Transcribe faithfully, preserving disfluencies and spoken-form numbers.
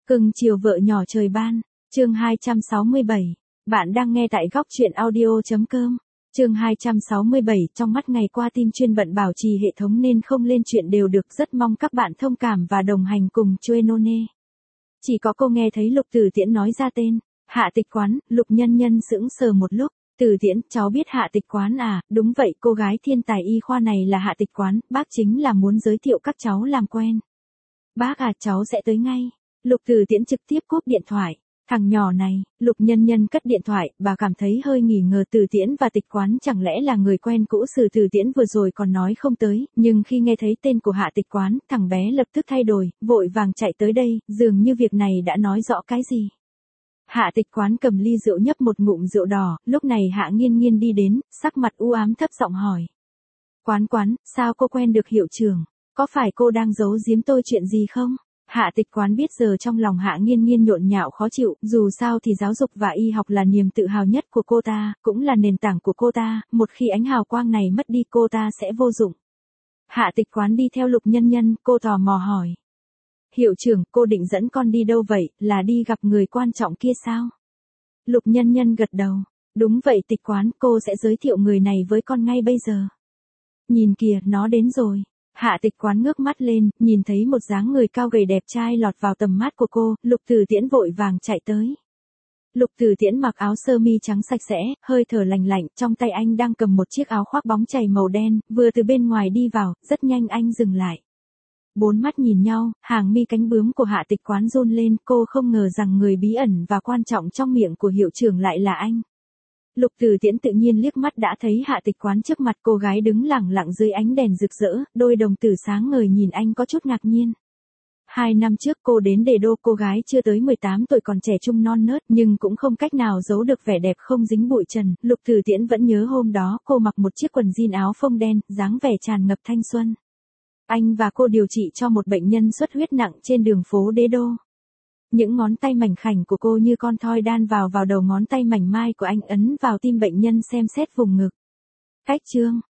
Cưng chiều vợ nhỏ trời ban, chương hai trăm sáu mươi bảy. Bạn đang nghe tại góc truyện audio.com. Chương hai trăm sáu mươi bảy, trong mắt ngày qua team chuyên bận bảo trì hệ thống nên không lên chuyện đều được, rất mong các bạn thông cảm và đồng hành cùng Chuenone. Chỉ có cô nghe thấy Lục Tử Tiễn nói ra tên, Hạ Tịch Quán, Lục Nhân Nhân sững sờ một lúc. Tử Tiễn, cháu biết Hạ Tịch Quán à? Đúng vậy, cô gái thiên tài y khoa này là Hạ Tịch Quán, bác chính là muốn giới thiệu các cháu làm quen. Bác à, cháu sẽ tới ngay. Lục Tử Tiễn trực tiếp cúp điện thoại. Thằng nhỏ này, Lục Nhân Nhân cất điện thoại, bà cảm thấy hơi nghi ngờ Tử Tiễn và Tịch Quán chẳng lẽ là người quen cũ. Sử Tử Tiễn vừa rồi còn nói không tới, nhưng khi nghe thấy tên của Hạ Tịch Quán, thằng bé lập tức thay đổi, vội vàng chạy tới đây, dường như việc này đã nói rõ cái gì. Hạ Tịch Quán cầm ly rượu nhấp một ngụm rượu đỏ, lúc này Hạ Nghiên Nghiên đi đến, sắc mặt u ám thấp giọng hỏi. Quán Quán, sao cô quen được hiệu trưởng? Có phải cô đang giấu giếm tôi chuyện gì không? Hạ Tịch Quán biết giờ trong lòng Hạ Nghiên Nghiên nhộn nhạo khó chịu, dù sao thì giáo dục và y học là niềm tự hào nhất của cô ta, cũng là nền tảng của cô ta, một khi ánh hào quang này mất đi cô ta sẽ vô dụng. Hạ Tịch Quán đi theo Lục Nhân Nhân, cô tò mò hỏi. Hiệu trưởng, cô định dẫn con đi đâu vậy, là đi gặp người quan trọng kia sao? Lục Nhân Nhân gật đầu. Đúng vậy Tịch Quán, cô sẽ giới thiệu người này với con ngay bây giờ. Nhìn kìa, nó đến rồi. Hạ Tịch Quán ngước mắt lên, nhìn thấy một dáng người cao gầy đẹp trai lọt vào tầm mắt của cô, Lục Tử Tiễn vội vàng chạy tới. Lục Tử Tiễn mặc áo sơ mi trắng sạch sẽ, hơi thở lành lạnh, trong tay anh đang cầm một chiếc áo khoác bóng chày màu đen, vừa từ bên ngoài đi vào, rất nhanh anh dừng lại. Bốn mắt nhìn nhau, hàng mi cánh bướm của Hạ Tịch Quán run lên, cô không ngờ rằng người bí ẩn và quan trọng trong miệng của hiệu trưởng lại là anh. Lục Tử Tiễn tự nhiên liếc mắt đã thấy Hạ Tịch Quán trước mặt, cô gái đứng lẳng lặng dưới ánh đèn rực rỡ, đôi đồng tử sáng ngời nhìn anh có chút ngạc nhiên. Hai năm trước cô đến Đề Đô, cô gái chưa tới mười tám tuổi còn trẻ trung non nớt nhưng cũng không cách nào giấu được vẻ đẹp không dính bụi trần. Lục Tử Tiễn vẫn nhớ hôm đó cô mặc một chiếc quần jean áo phông đen, dáng vẻ tràn ngập thanh xuân. Anh và cô điều trị cho một bệnh nhân xuất huyết nặng trên đường phố Đế Đô. Những ngón tay mảnh khảnh của cô như con thoi đan vào vào đầu ngón tay mảnh mai của anh, ấn vào tim bệnh nhân xem xét vùng ngực. Cách chương,